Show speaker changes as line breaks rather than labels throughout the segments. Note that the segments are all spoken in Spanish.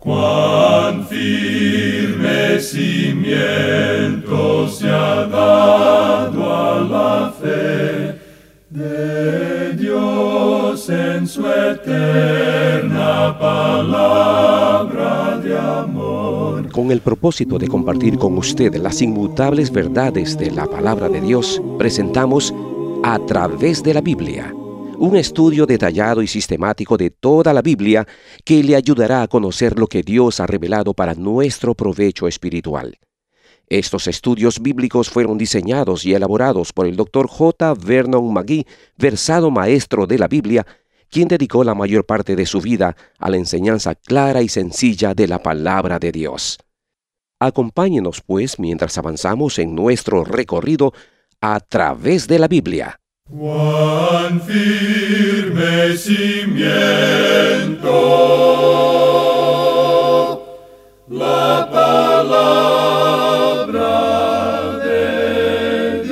Cuán firme cimiento se ha dado a la fe de Dios en su eterna palabra de amor.
Con el propósito de compartir con usted las inmutables verdades de la palabra de Dios, presentamos A Través de la Biblia, un estudio detallado y sistemático de toda la Biblia que le ayudará a conocer lo que Dios ha revelado para nuestro provecho espiritual. Estos estudios bíblicos fueron diseñados y elaborados por el Dr. J. Vernon McGee, versado maestro de la Biblia, quien dedicó la mayor parte de su vida a la enseñanza clara y sencilla de la palabra de Dios. Acompáñenos, pues, mientras avanzamos en nuestro recorrido a través de la Biblia.
Cuán firme cimiento la palabra de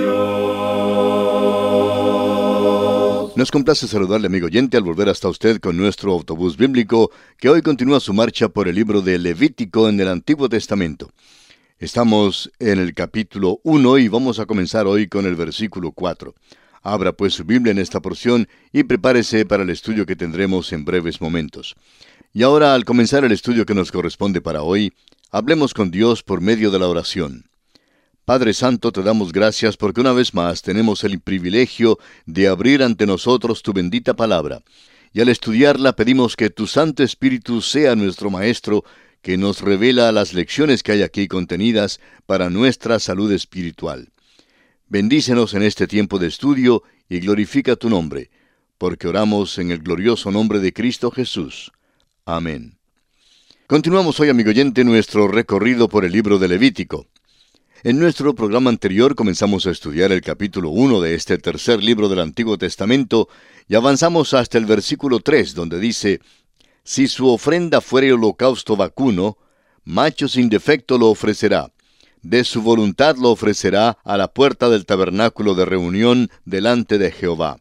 Dios.
Nos complace saludarle, amigo oyente, al volver hasta usted con nuestro autobús bíblico, que hoy continúa su marcha por el libro de Levítico en el Antiguo Testamento. Estamos en el capítulo 1 y vamos a comenzar hoy con el versículo 4. Abra pues su Biblia en esta porción y prepárese para el estudio que tendremos en breves momentos. Y ahora, al comenzar el estudio que nos corresponde para hoy, hablemos con Dios por medio de la oración. Padre Santo, te damos gracias porque una vez más tenemos el privilegio de abrir ante nosotros tu bendita palabra. Y al estudiarla pedimos que tu Santo Espíritu sea nuestro Maestro, que nos revela las lecciones que hay aquí contenidas para nuestra salud espiritual. Bendícenos en este tiempo de estudio y glorifica tu nombre, porque oramos en el glorioso nombre de Cristo Jesús. Amén. Continuamos hoy, amigo oyente, nuestro recorrido por el libro de Levítico. En nuestro programa anterior comenzamos a estudiar el capítulo 1 de este tercer libro del Antiguo Testamento y avanzamos hasta el versículo 3, donde dice: Si su ofrenda fuere holocausto vacuno, macho sin defecto lo ofrecerá. De su voluntad lo ofrecerá a la puerta del tabernáculo de reunión delante de Jehová.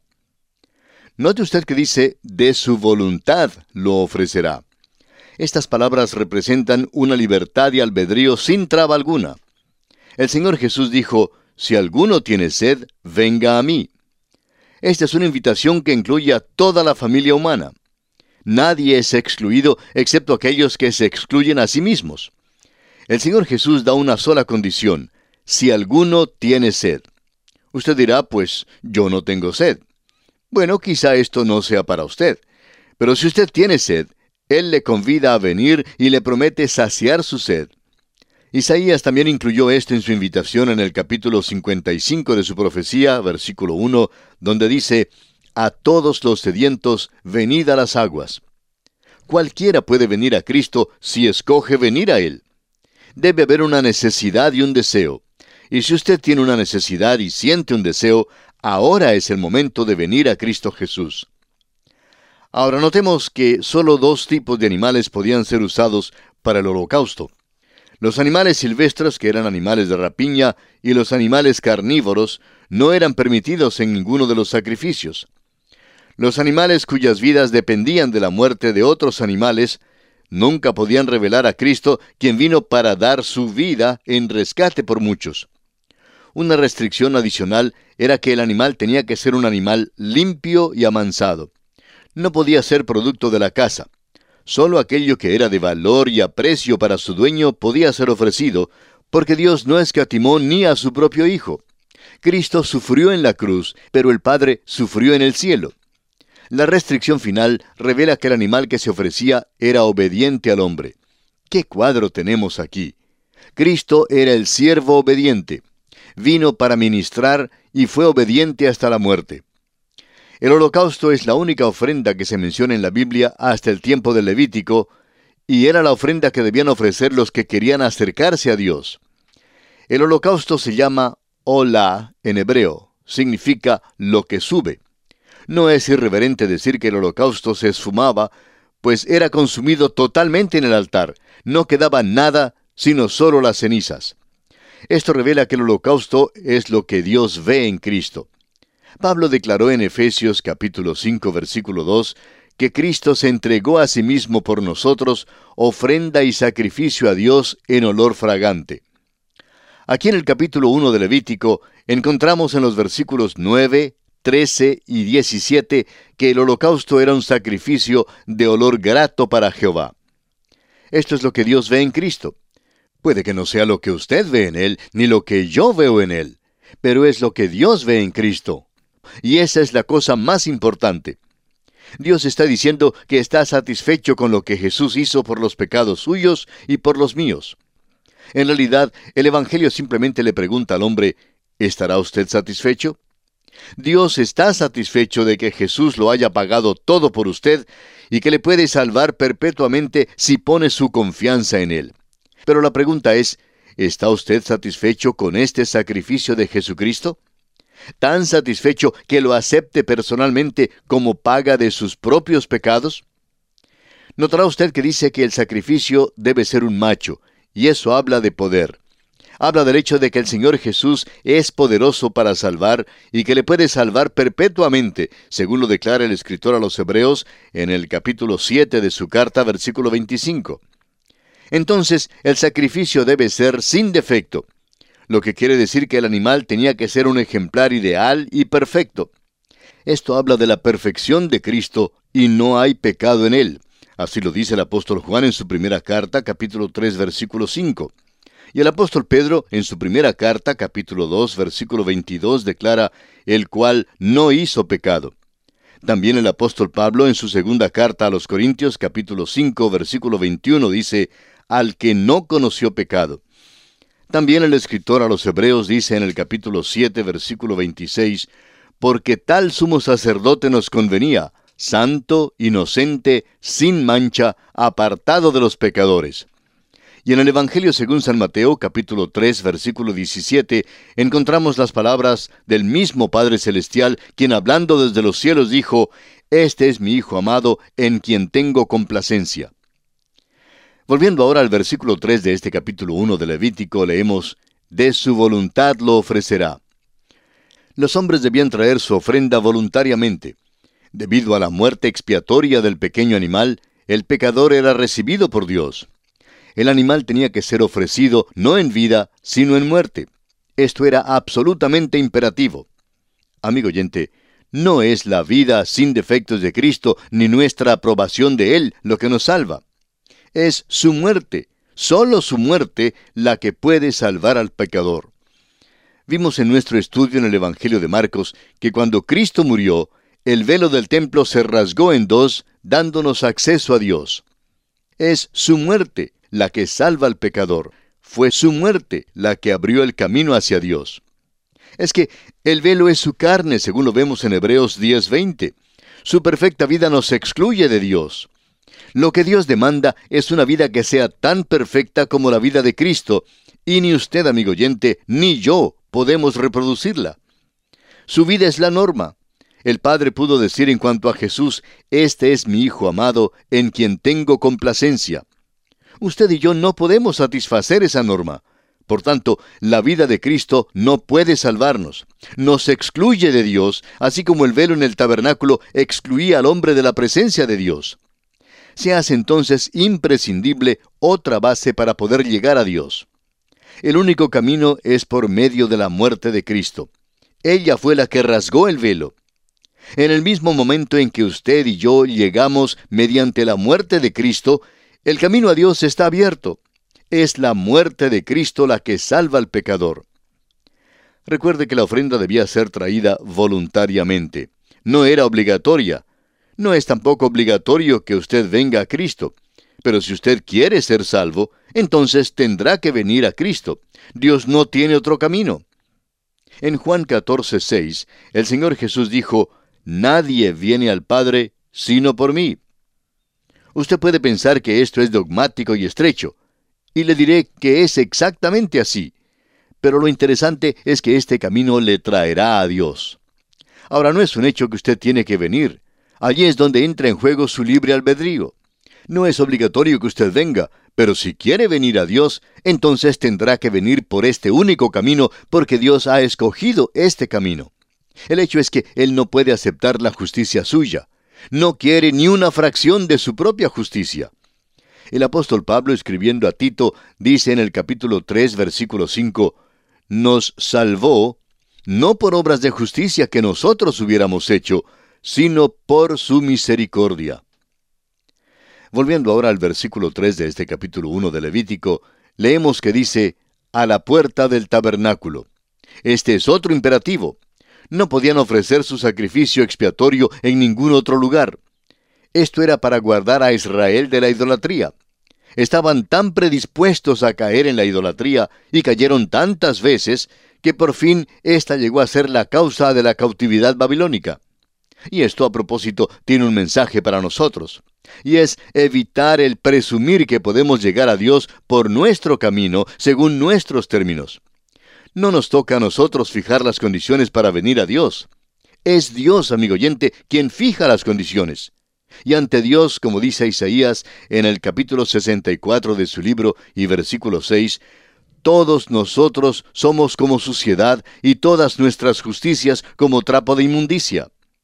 Note usted que dice, de su voluntad lo ofrecerá. Estas palabras representan una libertad y albedrío sin traba alguna. El Señor Jesús dijo, si alguno tiene sed, venga a mí. Esta es una invitación que incluye a toda la familia humana. Nadie es excluido excepto aquellos que se excluyen a sí mismos. El Señor Jesús da una sola condición: si alguno tiene sed. Usted dirá, pues, yo no tengo sed. Bueno, quizá esto no sea para usted. Pero si usted tiene sed, Él le convida a venir y le promete saciar su sed. Isaías también incluyó esto en su invitación en el capítulo 55 de su profecía, versículo 1, donde dice, a todos los sedientos, venid a las aguas. Cualquiera puede venir a Cristo si escoge venir a Él. Debe haber una necesidad y un deseo. Y si usted tiene una necesidad y siente un deseo, ahora es el momento de venir a Cristo Jesús. Ahora notemos que solo dos tipos de animales podían ser usados para el holocausto. Los animales silvestres, que eran animales de rapiña, y los animales carnívoros, no eran permitidos en ninguno de los sacrificios. Los animales cuyas vidas dependían de la muerte de otros animales, nunca podían revelar a Cristo, quien vino para dar su vida en rescate por muchos. Una restricción adicional era que el animal tenía que ser un animal limpio y amansado. No podía ser producto de la caza. Solo aquello que era de valor y aprecio para su dueño podía ser ofrecido, porque Dios no escatimó ni a su propio Hijo. Cristo sufrió en la cruz, pero el Padre sufrió en el cielo. La restricción final revela que el animal que se ofrecía era obediente al hombre. ¿Qué cuadro tenemos aquí? Cristo era el siervo obediente. Vino para ministrar y fue obediente hasta la muerte. El holocausto es la única ofrenda que se menciona en la Biblia hasta el tiempo del Levítico, y era la ofrenda que debían ofrecer los que querían acercarse a Dios. El holocausto se llama Olá en hebreo, significa lo que sube. No es irreverente decir que el holocausto se esfumaba, pues era consumido totalmente en el altar. No quedaba nada, sino solo las cenizas. Esto revela que el holocausto es lo que Dios ve en Cristo. Pablo declaró en Efesios capítulo 5, versículo 2, que Cristo se entregó a sí mismo por nosotros, ofrenda y sacrificio a Dios en olor fragante. Aquí en el capítulo 1 de Levítico encontramos en los versículos 9, 13 y 17 que el holocausto era un sacrificio de olor grato para Jehová. Esto es lo que Dios ve en Cristo. Puede que no sea lo que usted ve en Él, ni lo que yo veo en Él, pero es lo que Dios ve en Cristo. Y esa es la cosa más importante. Dios está diciendo que está satisfecho con lo que Jesús hizo por los pecados suyos y por los míos. En realidad, el Evangelio simplemente le pregunta al hombre, ¿estará usted satisfecho? Dios está satisfecho de que Jesús lo haya pagado todo por usted y que le puede salvar perpetuamente si pone su confianza en Él. Pero la pregunta es, ¿está usted satisfecho con este sacrificio de Jesucristo? ¿Tan satisfecho que lo acepte personalmente como paga de sus propios pecados? Notará usted que dice que el sacrificio debe ser un macho, y eso habla de poder. Habla del hecho de que el Señor Jesús es poderoso para salvar y que le puede salvar perpetuamente, según lo declara el escritor a los Hebreos en el capítulo 7 de su carta, versículo 25. Entonces, el sacrificio debe ser sin defecto, lo que quiere decir que el animal tenía que ser un ejemplar ideal y perfecto. Esto habla de la perfección de Cristo y no hay pecado en él. Así lo dice el apóstol Juan en su primera carta, capítulo 3, versículo 5. Y el apóstol Pedro, en su primera carta, capítulo 2, versículo 22, declara, el cual no hizo pecado. También el apóstol Pablo, en su segunda carta a los Corintios, capítulo 5, versículo 21, dice, al que no conoció pecado. También el escritor a los Hebreos dice en el capítulo 7, versículo 26, porque tal sumo sacerdote nos convenía, santo, inocente, sin mancha, apartado de los pecadores. Y en el Evangelio según San Mateo, capítulo 3, versículo 17, encontramos las palabras del mismo Padre Celestial, quien hablando desde los cielos dijo, este es mi Hijo amado, en quien tengo complacencia. Volviendo ahora al versículo 3 de este capítulo 1 de Levítico, leemos, de su voluntad lo ofrecerá. Los hombres debían traer su ofrenda voluntariamente. Debido a la muerte expiatoria del pequeño animal, el pecador era recibido por Dios. El animal tenía que ser ofrecido no en vida, sino en muerte. Esto era absolutamente imperativo. Amigo oyente, no es la vida sin defectos de Cristo ni nuestra aprobación de Él lo que nos salva. Es su muerte, solo su muerte, la que puede salvar al pecador. Vimos en nuestro estudio en el Evangelio de Marcos que cuando Cristo murió, el velo del templo se rasgó en dos, dándonos acceso a Dios. Es su muerte la que salva al pecador. Fue su muerte la que abrió el camino hacia Dios. Es que el velo es su carne, según lo vemos en Hebreos 10:20. Su perfecta vida nos excluye de Dios. Lo que Dios demanda es una vida que sea tan perfecta como la vida de Cristo, y ni usted, amigo oyente, ni yo podemos reproducirla. Su vida es la norma. El Padre pudo decir en cuanto a Jesús, este es mi Hijo amado, en quien tengo complacencia. Usted y yo no podemos satisfacer esa norma. Por tanto, la vida de Cristo no puede salvarnos. Nos excluye de Dios, así como el velo en el tabernáculo excluía al hombre de la presencia de Dios. Se hace entonces imprescindible otra base para poder llegar a Dios. El único camino es por medio de la muerte de Cristo. Ella fue la que rasgó el velo. En el mismo momento en que usted y yo llegamos mediante la muerte de Cristo, el camino a Dios está abierto. Es la muerte de Cristo la que salva al pecador. Recuerde que la ofrenda debía ser traída voluntariamente. No era obligatoria. No es tampoco obligatorio que usted venga a Cristo. Pero si usted quiere ser salvo, entonces tendrá que venir a Cristo. Dios no tiene otro camino. En Juan 14:6, el Señor Jesús dijo, nadie viene al Padre sino por mí. Usted puede pensar que esto es dogmático y estrecho, y le diré que es exactamente así. Pero lo interesante es que este camino le traerá a Dios. Ahora, no es un hecho que usted tiene que venir. Allí es donde entra en juego su libre albedrío. No es obligatorio que usted venga, pero si quiere venir a Dios, entonces tendrá que venir por este único camino, porque Dios ha escogido este camino. El hecho es que Él no puede aceptar la justicia suya. No quiere ni una fracción de su propia justicia. El apóstol Pablo, escribiendo a Tito, dice en el capítulo 3, versículo 5, «Nos salvó, no por obras de justicia que nosotros hubiéramos hecho, sino por su misericordia». Volviendo ahora al versículo 3 de este capítulo 1 de Levítico, leemos que dice, «a la puerta del tabernáculo». Este es otro imperativo. No podían ofrecer su sacrificio expiatorio en ningún otro lugar. Esto era para guardar a Israel de la idolatría. Estaban tan predispuestos a caer en la idolatría y cayeron tantas veces que por fin esta llegó a ser la causa de la cautividad babilónica. Y esto a propósito tiene un mensaje para nosotros, y es evitar el presumir que podemos llegar a Dios por nuestro camino, según nuestros términos. No nos toca a nosotros fijar las condiciones para venir a Dios. Es Dios, amigo oyente, quien fija las condiciones. Y ante Dios, como dice Isaías en el capítulo 64 de su libro y versículo 6, todos nosotros somos como suciedad y todas nuestras justicias como trapo de inmundicia.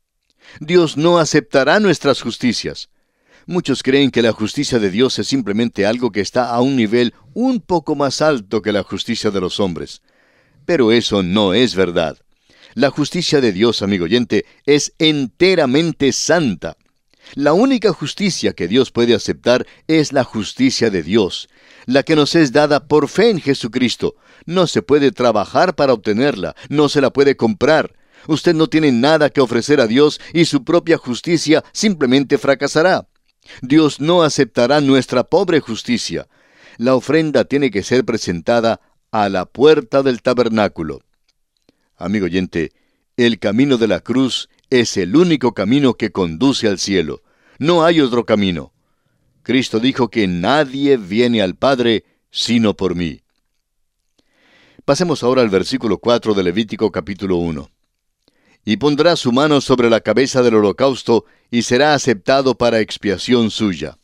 Dios no aceptará nuestras justicias. Muchos creen que la justicia de Dios es simplemente algo que está a un nivel un poco más alto que la justicia de los hombres. Pero eso no es verdad. La justicia de Dios, amigo oyente, es enteramente santa. La única justicia que Dios puede aceptar es la justicia de Dios, la que nos es dada por fe en Jesucristo. No se puede trabajar para obtenerla, no se la puede comprar. Usted no tiene nada que ofrecer a Dios y su propia justicia simplemente fracasará. Dios no aceptará nuestra pobre justicia. La ofrenda tiene que ser presentada a la puerta del tabernáculo. Amigo oyente, el camino de la cruz es el único camino que conduce al cielo. No hay otro camino. Cristo dijo que nadie viene al Padre sino por mí. Pasemos ahora al versículo 4 de Levítico capítulo 1. «Y pondrá su mano sobre la cabeza del holocausto, y será aceptado para expiación suya».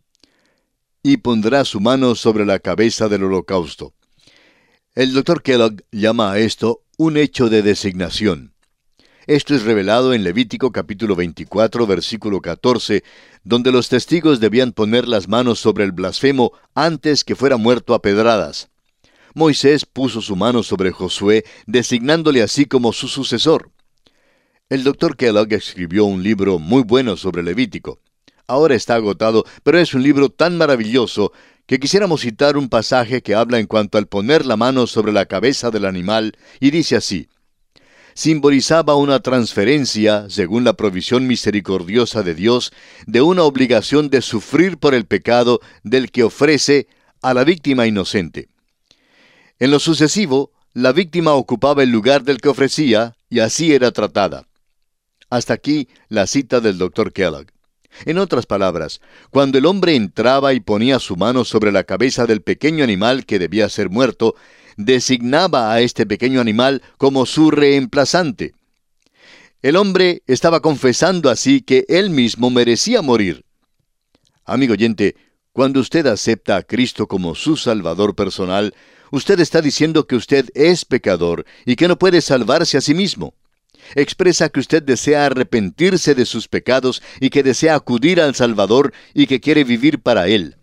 Y pondrá su mano sobre la cabeza del holocausto. El Dr. Kellogg llama a esto un hecho de designación. Esto es revelado en Levítico capítulo 24, versículo 14, donde los testigos debían poner las manos sobre el blasfemo antes que fuera muerto a pedradas. Moisés puso su mano sobre Josué, designándole así como su sucesor. El Dr. Kellogg escribió un libro muy bueno sobre Levítico. Ahora está agotado, pero es un libro tan maravilloso que quisiéramos citar un pasaje que habla en cuanto al poner la mano sobre la cabeza del animal, y dice así: simbolizaba una transferencia, según la provisión misericordiosa de Dios, de una obligación de sufrir por el pecado del que ofrece a la víctima inocente. En lo sucesivo, la víctima ocupaba el lugar del que ofrecía, y así era tratada. Hasta aquí la cita del Dr. Kellogg. En otras palabras, cuando el hombre entraba y ponía su mano sobre la cabeza del pequeño animal que debía ser muerto, designaba a este pequeño animal como su reemplazante. El hombre estaba confesando así que él mismo merecía morir. Amigo oyente, cuando usted acepta a Cristo como su Salvador personal, usted está diciendo que usted es pecador y que no puede salvarse a sí mismo. Expresa que usted desea arrepentirse de sus pecados y que desea acudir al Salvador y que quiere vivir para Él.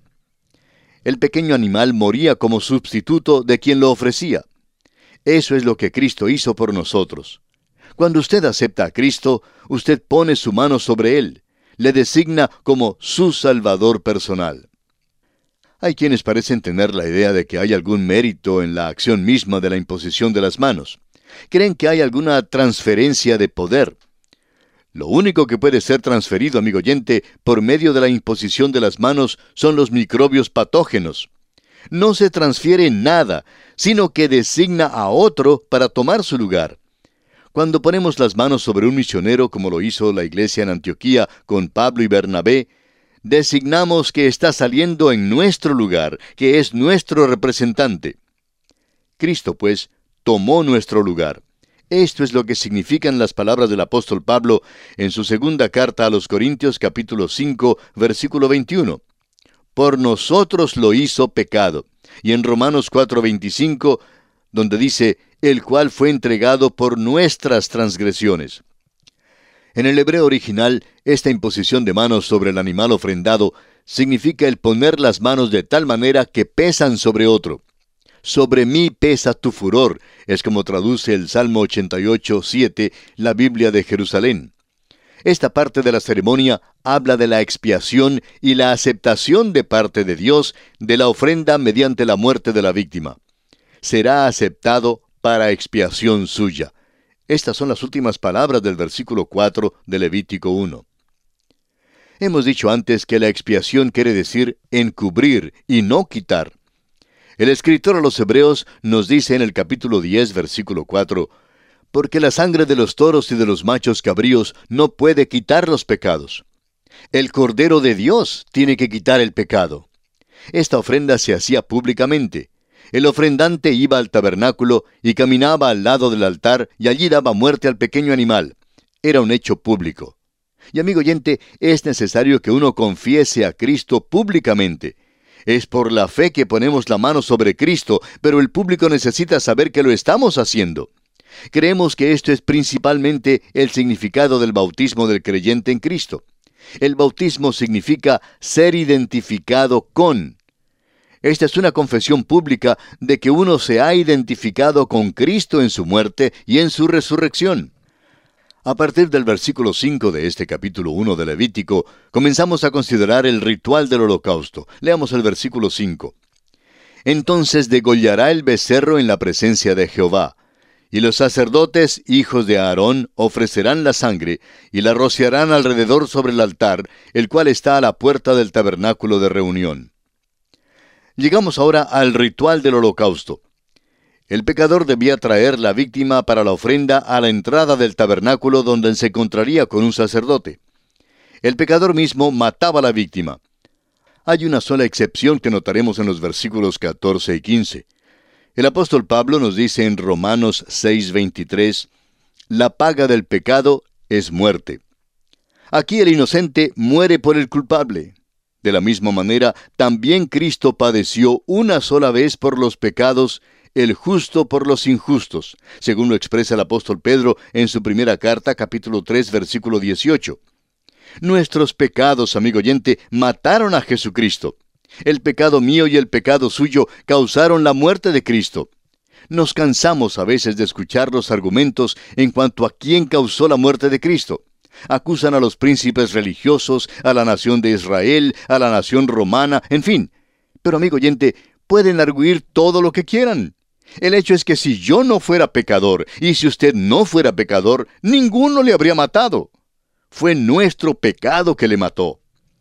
El pequeño animal moría como sustituto de quien lo ofrecía. Eso es lo que Cristo hizo por nosotros. Cuando usted acepta a Cristo, usted pone su mano sobre Él, le designa como su Salvador personal. Hay quienes parecen tener la idea de que hay algún mérito en la acción misma de la imposición de las manos. Creen que hay alguna transferencia de poder. Lo único que puede ser transferido, amigo oyente, por medio de la imposición de las manos son los microbios patógenos. No se transfiere nada, sino que designa a otro para tomar su lugar. Cuando ponemos las manos sobre un misionero, como lo hizo la iglesia en Antioquía con Pablo y Bernabé, designamos que está saliendo en nuestro lugar, que es nuestro representante. Cristo, pues, tomó nuestro lugar. Esto es lo que significan las palabras del apóstol Pablo en su segunda carta a los Corintios capítulo 5, versículo 21. Por nosotros lo hizo pecado. Y en Romanos 4:25, donde dice, el cual fue entregado por nuestras transgresiones. En el hebreo original, esta imposición de manos sobre el animal ofrendado significa el poner las manos de tal manera que pesan sobre otro. Sobre mí pesa tu furor, es como traduce el Salmo 88:7, la Biblia de Jerusalén. Esta parte de la ceremonia habla de la expiación y la aceptación de parte de Dios de la ofrenda mediante la muerte de la víctima. Será aceptado para expiación suya. Estas son las últimas palabras del versículo 4 de Levítico 1. Hemos dicho antes que la expiación quiere decir encubrir y no quitar. El escritor a los Hebreos nos dice en el capítulo 10, versículo 4, porque la sangre de los toros y de los machos cabríos no puede quitar los pecados. El Cordero de Dios tiene que quitar el pecado. Esta ofrenda se hacía públicamente. El ofrendante iba al tabernáculo y caminaba al lado del altar y allí daba muerte al pequeño animal. Era un hecho público. Y amigo oyente, es necesario que uno confiese a Cristo públicamente. Es por la fe que ponemos la mano sobre Cristo, pero el público necesita saber que lo estamos haciendo. Creemos que esto es principalmente el significado del bautismo del creyente en Cristo. El bautismo significa ser identificado con. Esta es una confesión pública de que uno se ha identificado con Cristo en su muerte y en su resurrección. A partir del versículo 5 de este capítulo 1 de Levítico, comenzamos a considerar el ritual del holocausto. Leamos el versículo 5. Entonces degollará el becerro en la presencia de Jehová. Y los sacerdotes, hijos de Aarón, ofrecerán la sangre, y la rociarán alrededor sobre el altar, el cual está a la puerta del tabernáculo de reunión. Llegamos ahora al ritual del holocausto. El pecador debía traer la víctima para la ofrenda a la entrada del tabernáculo donde se encontraría con un sacerdote. El pecador mismo mataba a la víctima. Hay una sola excepción que notaremos en los versículos 14 y 15. El apóstol Pablo nos dice en Romanos 6:23, la paga del pecado es muerte. Aquí el inocente muere por el culpable. De la misma manera, también Cristo padeció una sola vez por los pecados, el justo por los injustos, según lo expresa el apóstol Pedro en su primera carta, capítulo 3, versículo 18. Nuestros pecados, amigo oyente, mataron a Jesucristo. El pecado mío y el pecado suyo causaron la muerte de Cristo. Nos cansamos a veces de escuchar los argumentos en cuanto a quién causó la muerte de Cristo. Acusan a los príncipes religiosos, a la nación de Israel, a la nación romana, en fin. Pero amigo oyente, pueden arguir todo lo que quieran. El hecho es que si yo no fuera pecador, y si usted no fuera pecador, ninguno le habría matado. Fue nuestro pecado que le mató.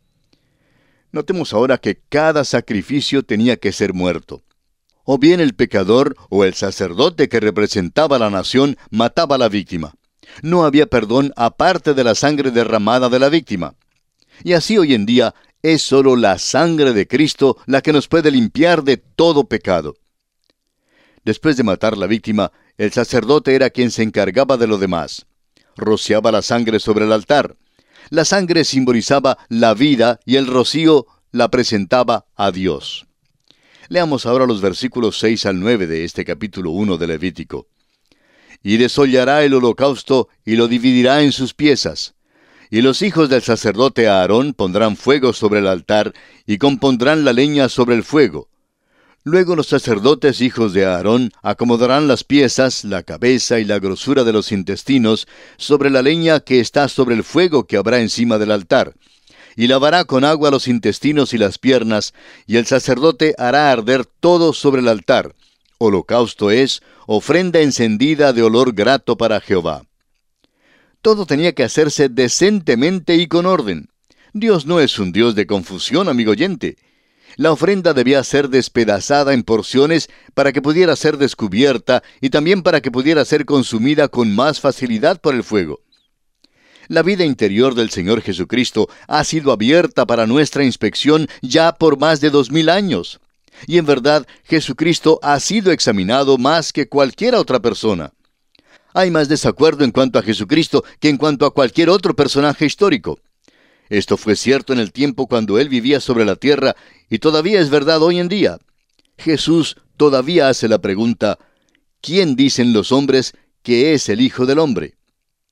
Notemos ahora que cada sacrificio tenía que ser muerto. O bien el pecador o el sacerdote que representaba a la nación mataba a la víctima. No había perdón aparte de la sangre derramada de la víctima. Y así hoy en día es solo la sangre de Cristo la que nos puede limpiar de todo pecado. Después de matar a la víctima, el sacerdote era quien se encargaba de lo demás. Rociaba la sangre sobre el altar. La sangre simbolizaba la vida y el rocío la presentaba a Dios. Leamos ahora los versículos 6 al 9 de este capítulo 1 de Levítico. Y desollará el holocausto y lo dividirá en sus piezas. Y los hijos del sacerdote Aarón pondrán fuego sobre el altar y compondrán la leña sobre el fuego. Luego los sacerdotes hijos de Aarón acomodarán las piezas, la cabeza y la grosura de los intestinos sobre la leña que está sobre el fuego que habrá encima del altar. Y lavará con agua los intestinos y las piernas, y el sacerdote hará arder todo sobre el altar. Holocausto es ofrenda encendida de olor grato para Jehová. Todo tenía que hacerse decentemente y con orden. Dios no es un Dios de confusión, amigo oyente. La ofrenda debía ser despedazada en porciones para que pudiera ser descubierta y también para que pudiera ser consumida con más facilidad por el fuego. La vida interior del Señor Jesucristo ha sido abierta para nuestra inspección ya por más de 2000 años. Y en verdad, Jesucristo ha sido examinado más que cualquier otra persona. Hay más desacuerdo en cuanto a Jesucristo que en cuanto a cualquier otro personaje histórico. Esto fue cierto en el tiempo cuando Él vivía sobre la tierra y todavía es verdad hoy en día. Jesús todavía hace la pregunta, ¿quién dicen los hombres que es el Hijo del Hombre?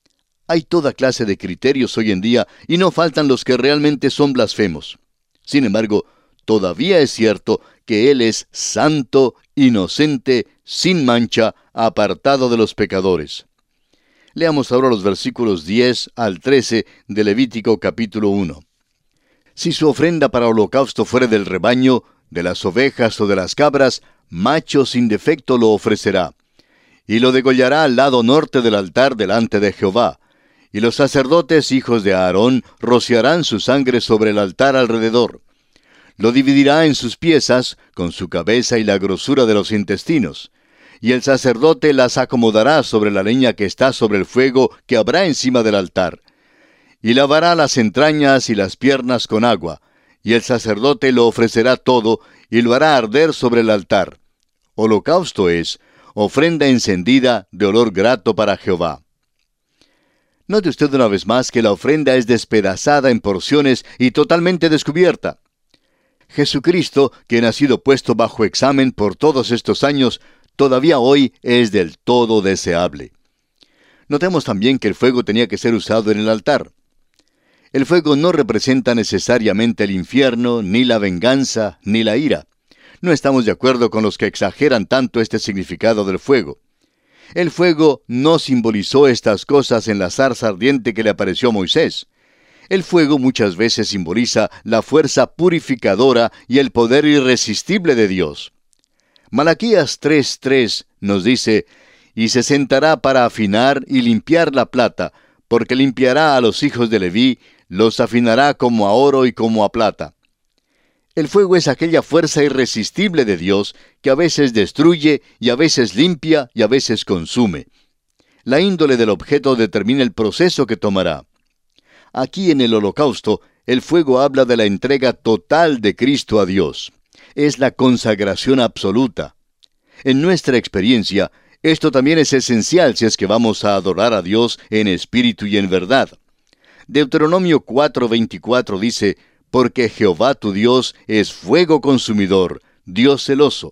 Hay toda clase de criterios hoy en día y no faltan los que realmente son blasfemos. Sin embargo, todavía es cierto que Él es santo, inocente, sin mancha, apartado de los pecadores. Leamos ahora los versículos 10 al 13 de Levítico capítulo 1. Si su ofrenda para holocausto fuere del rebaño, de las ovejas o de las cabras, macho sin defecto lo ofrecerá. Y lo degollará al lado norte del altar delante de Jehová. Y los sacerdotes, hijos de Aarón, rociarán su sangre sobre el altar alrededor. Lo dividirá en sus piezas, con su cabeza y la grosura de los intestinos. Y el sacerdote las acomodará sobre la leña que está sobre el fuego que habrá encima del altar. Y lavará las entrañas y las piernas con agua. Y el sacerdote lo ofrecerá todo, y lo hará arder sobre el altar. Holocausto es, ofrenda encendida de olor grato para Jehová. Note usted una vez más que la ofrenda es despedazada en porciones y totalmente descubierta. Jesucristo, quien ha sido puesto bajo examen por todos estos años, todavía hoy es del todo deseable. Notemos también que el fuego tenía que ser usado en el altar. El fuego no representa necesariamente el infierno, ni la venganza, ni la ira. No estamos de acuerdo con los que exageran tanto este significado del fuego. El fuego no simbolizó estas cosas en la zarza ardiente que le apareció a Moisés. El fuego muchas veces simboliza la fuerza purificadora y el poder irresistible de Dios. Malaquías 3:3 nos dice, «Y se sentará para afinar y limpiar la plata, porque limpiará a los hijos de Leví, los afinará como a oro y como a plata». El fuego es aquella fuerza irresistible de Dios que a veces destruye y a veces limpia y a veces consume. La índole del objeto determina el proceso que tomará. Aquí en el holocausto, el fuego habla de la entrega total de Cristo a Dios. Es la consagración absoluta. En nuestra experiencia, esto también es esencial si es que vamos a adorar a Dios en espíritu y en verdad. Deuteronomio 4:24 dice, «Porque Jehová tu Dios es fuego consumidor, Dios celoso».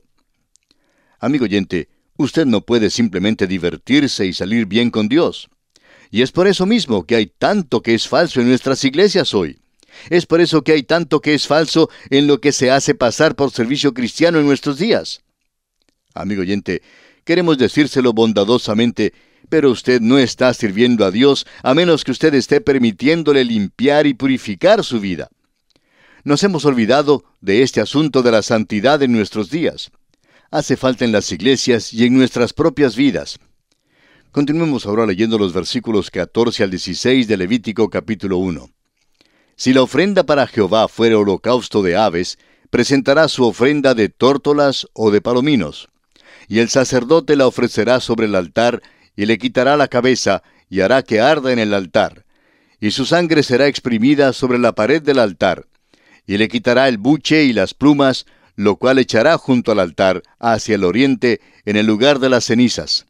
Amigo oyente, usted no puede simplemente divertirse y salir bien con Dios. Y es por eso mismo que hay tanto que es falso en nuestras iglesias hoy. Es por eso que hay tanto que es falso en lo que se hace pasar por servicio cristiano en nuestros días. Amigo oyente, queremos decírselo bondadosamente, pero usted no está sirviendo a Dios a menos que usted esté permitiéndole limpiar y purificar su vida. Nos hemos olvidado de este asunto de la santidad en nuestros días. Hace falta en las iglesias y en nuestras propias vidas. Continuemos ahora leyendo los versículos 14 al 16 de Levítico capítulo 1. Si la ofrenda para Jehová fuere holocausto de aves, presentará su ofrenda de tórtolas o de palominos. Y el sacerdote la ofrecerá sobre el altar, y le quitará la cabeza, y hará que arda en el altar. Y su sangre será exprimida sobre la pared del altar. Y le quitará el buche y las plumas, lo cual echará junto al altar, hacia el oriente, en el lugar de las cenizas.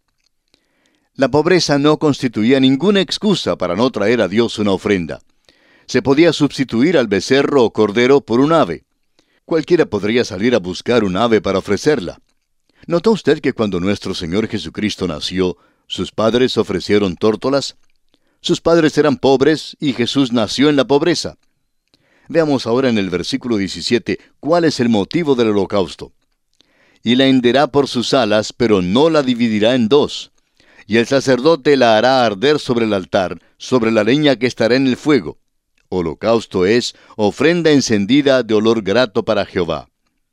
La pobreza no constituía ninguna excusa para no traer a Dios una ofrenda. Se podía sustituir al becerro o cordero por un ave. Cualquiera podría salir a buscar un ave para ofrecerla. ¿Notó usted que cuando nuestro Señor Jesucristo nació, sus padres ofrecieron tórtolas? Sus padres eran pobres y Jesús nació en la pobreza. Veamos ahora en el versículo 17 cuál es el motivo del holocausto. Y la henderá por sus alas, pero no la dividirá en dos. Y el sacerdote la hará arder sobre el altar, sobre la leña que estará en el fuego. Holocausto es ofrenda encendida de olor grato para Jehová.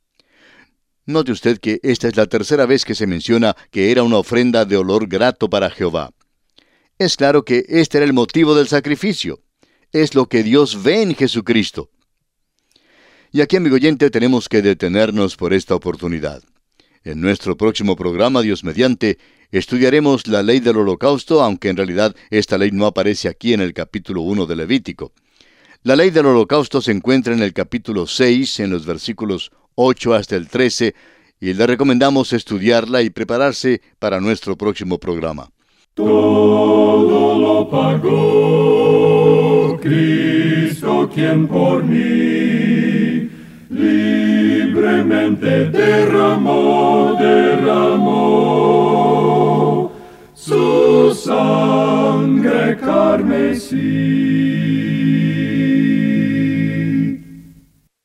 Note usted que esta es la tercera vez que se menciona que era una ofrenda de olor grato para Jehová. Es claro que este era el motivo del sacrificio. Es lo que Dios ve en Jesucristo. Y aquí, amigo oyente, tenemos que detenernos por esta oportunidad. En nuestro próximo programa, Dios mediante, estudiaremos la ley del holocausto, aunque en realidad esta ley no aparece aquí en el capítulo 1 de Levítico. La ley del holocausto se encuentra en el capítulo 6, en los versículos 8 hasta el 13, y le recomendamos estudiarla y prepararse para nuestro próximo programa.
Todo lo pagó Cristo, quien por mí libremente derramó su sangre sangre carmesí.